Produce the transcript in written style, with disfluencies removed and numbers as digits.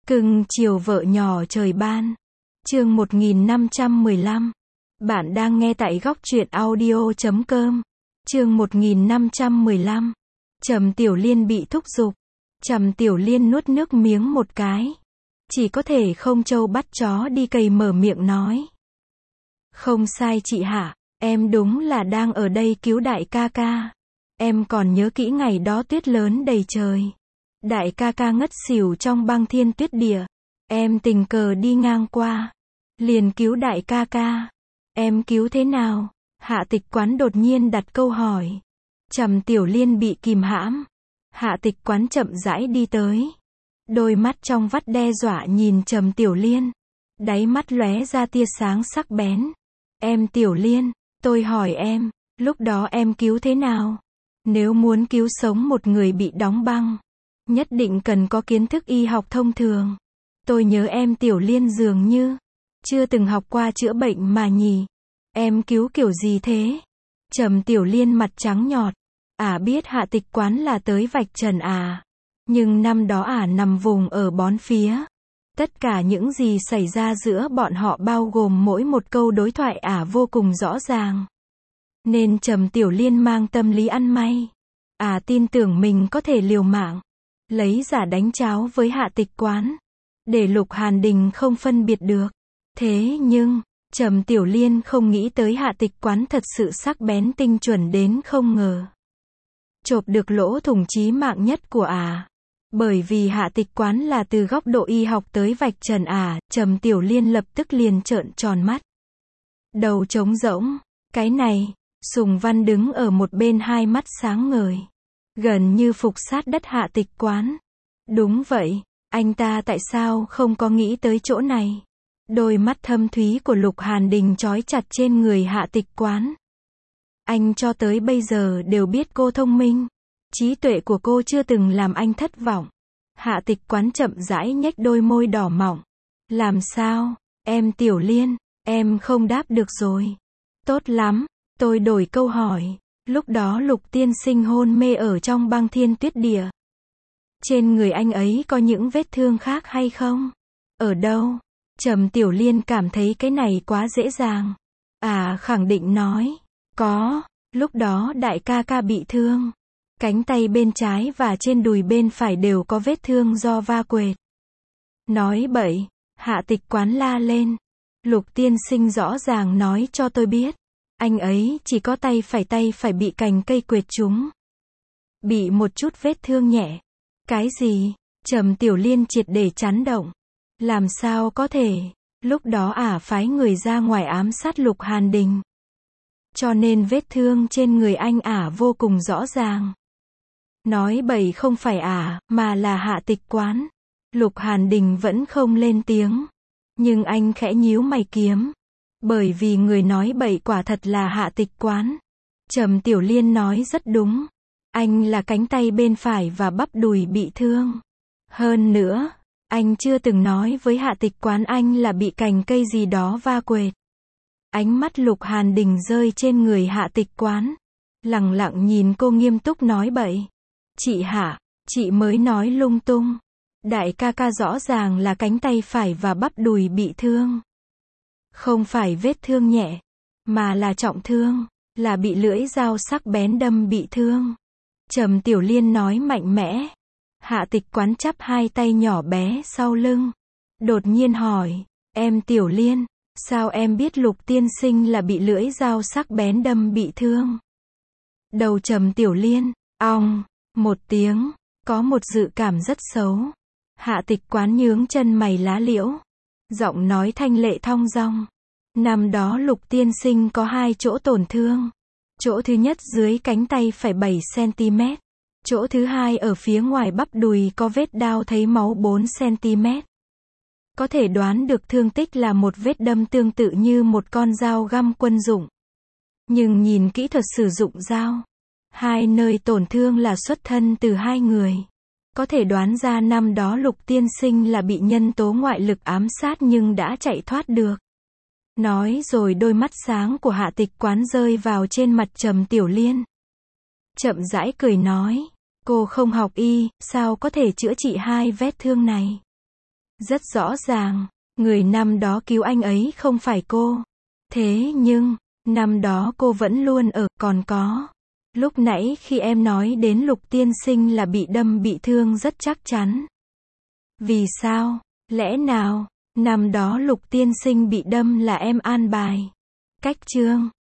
Cưng chiều vợ nhỏ trời ban. Chương 1515. Bạn đang nghe tại góc truyện audio.com. Chương 1515. Trầm Tiểu Liên bị thúc giục. Trầm Tiểu Liên nuốt nước miếng một cái. Chỉ có thể không trâu bắt chó đi cày mở miệng nói. Không sai chị Hạ, em đúng là đang ở đây cứu đại ca ca. Em còn nhớ kỹ ngày đó tuyết lớn đầy trời. Đại ca ca ngất xỉu trong băng thiên tuyết địa. Em tình cờ đi ngang qua. Liền cứu đại ca ca. Em cứu thế nào? Hạ Tịch Quán đột nhiên đặt câu hỏi. Trầm Tiểu Liên bị kìm hãm. Hạ Tịch Quán chậm rãi đi tới. Đôi mắt trong vắt đe dọa nhìn Trầm Tiểu Liên. Đáy mắt lóe ra tia sáng sắc bén. Em Tiểu Liên, tôi hỏi em, lúc đó em cứu thế nào? Nếu muốn cứu sống một người bị đóng băng, nhất định cần có kiến thức y học thông thường. Tôi nhớ em Tiểu Liên dường như chưa từng học qua chữa bệnh mà nhỉ. Em cứu kiểu gì thế? Trầm Tiểu Liên mặt trắng nhọt. Biết Hạ Tịch Quán là tới vạch trần nhưng năm đó nằm vùng ở bón phía. Tất cả những gì xảy ra giữa bọn họ bao gồm mỗi một câu đối thoại vô cùng rõ ràng. Nên Trầm Tiểu Liên mang tâm lý ăn may. Tin tưởng mình có thể liều mạng, lấy giả đánh cháo với Hạ Tịch Quán, để Lục Hàn Đình không phân biệt được. Thế nhưng, Trầm Tiểu Liên không nghĩ tới Hạ Tịch Quán thật sự sắc bén tinh chuẩn đến không ngờ. Chộp được lỗ thủng chí mạng nhất của Bởi vì Hạ Tịch Quán là từ góc độ y học tới vạch trần Trầm Tiểu Liên lập tức liền trợn tròn mắt. Đầu trống rỗng. Cái này, Sùng Văn đứng ở một bên hai mắt sáng ngời. Gần như phục sát đất Hạ Tịch Quán. Đúng vậy, anh ta tại sao không có nghĩ tới chỗ này? Đôi mắt thâm thúy của Lục Hàn Đình trói chặt trên người Hạ Tịch Quán. Anh cho tới bây giờ đều biết cô thông minh. Trí tuệ của cô chưa từng làm anh thất vọng. Hạ Tịch Quán chậm rãi nhếch đôi môi đỏ mọng. Làm sao, em Tiểu Liên, em không đáp được rồi. Tốt lắm, tôi đổi câu hỏi. Lúc đó Lục tiên sinh hôn mê ở trong băng thiên tuyết địa. Trên người anh ấy có những vết thương khác hay không? Ở đâu? Trầm Tiểu Liên cảm thấy cái này quá dễ dàng. Khẳng định nói. Có, lúc đó đại ca ca bị thương. Cánh tay bên trái và trên đùi bên phải đều có vết thương do va quệt. Nói bậy, Hạ Tịch Quán la lên. Lục tiên sinh rõ ràng nói cho tôi biết. Anh ấy chỉ có tay phải bị cành cây quệt trúng. Bị một chút vết thương nhẹ. Cái gì? Trầm Tiểu Liên triệt để chấn động. Làm sao có thể? Lúc đó phái người ra ngoài ám sát Lục Hàn Đình. Cho nên vết thương trên người anh vô cùng rõ ràng. Nói bậy không phải mà là Hạ Tịch Quán. Lục Hàn Đình vẫn không lên tiếng. Nhưng anh khẽ nhíu mày kiếm. Bởi vì người nói bậy quả thật là Hạ Tịch Quán. Trầm Tiểu Liên nói rất đúng. Anh là cánh tay bên phải và bắp đùi bị thương. Hơn nữa, anh chưa từng nói với Hạ Tịch Quán anh là bị cành cây gì đó va quệt. Ánh mắt Lục Hàn Đình rơi trên người Hạ Tịch Quán. Lẳng lặng nhìn cô nghiêm túc nói bậy. Chị Hạ, chị mới nói lung tung. Đại ca ca rõ ràng là cánh tay phải và bắp đùi bị thương. Không phải vết thương nhẹ, mà là trọng thương, là bị lưỡi dao sắc bén đâm bị thương. Trầm Tiểu Liên nói mạnh mẽ. Hạ Tịch Quán chắp hai tay nhỏ bé sau lưng. Đột nhiên hỏi, em Tiểu Liên, sao em biết Lục tiên sinh là bị lưỡi dao sắc bén đâm bị thương? Đầu Trầm Tiểu Liên, một tiếng, có một dự cảm rất xấu. Hạ Tịch Quán nhướng chân mày lá liễu. Giọng nói thanh lệ thong dong. Năm đó Lục tiên sinh có hai chỗ tổn thương. Chỗ thứ nhất dưới cánh tay phải 7 cm. Chỗ thứ hai ở phía ngoài bắp đùi có vết đao thấy máu 4 cm. Có thể đoán được thương tích là một vết đâm tương tự như một con dao găm quân dụng. Nhưng nhìn kỹ thuật sử dụng dao, hai nơi tổn thương là xuất thân từ hai người. Có thể đoán ra năm đó Lục tiên sinh là bị nhân tố ngoại lực ám sát nhưng đã chạy thoát được. Nói rồi đôi mắt sáng của Hạ Tịch Quán rơi vào trên mặt Trầm Tiểu Liên. Chậm rãi cười nói, cô không học y, sao có thể chữa trị hai vết thương này? Rất rõ ràng, người năm đó cứu anh ấy không phải cô. Thế nhưng, năm đó cô vẫn luôn ở, còn có. Lúc nãy khi em nói đến Lục tiên sinh là bị đâm bị thương rất chắc chắn. Vì sao? Lẽ nào, năm đó Lục tiên sinh bị đâm là em an bài? Cách chương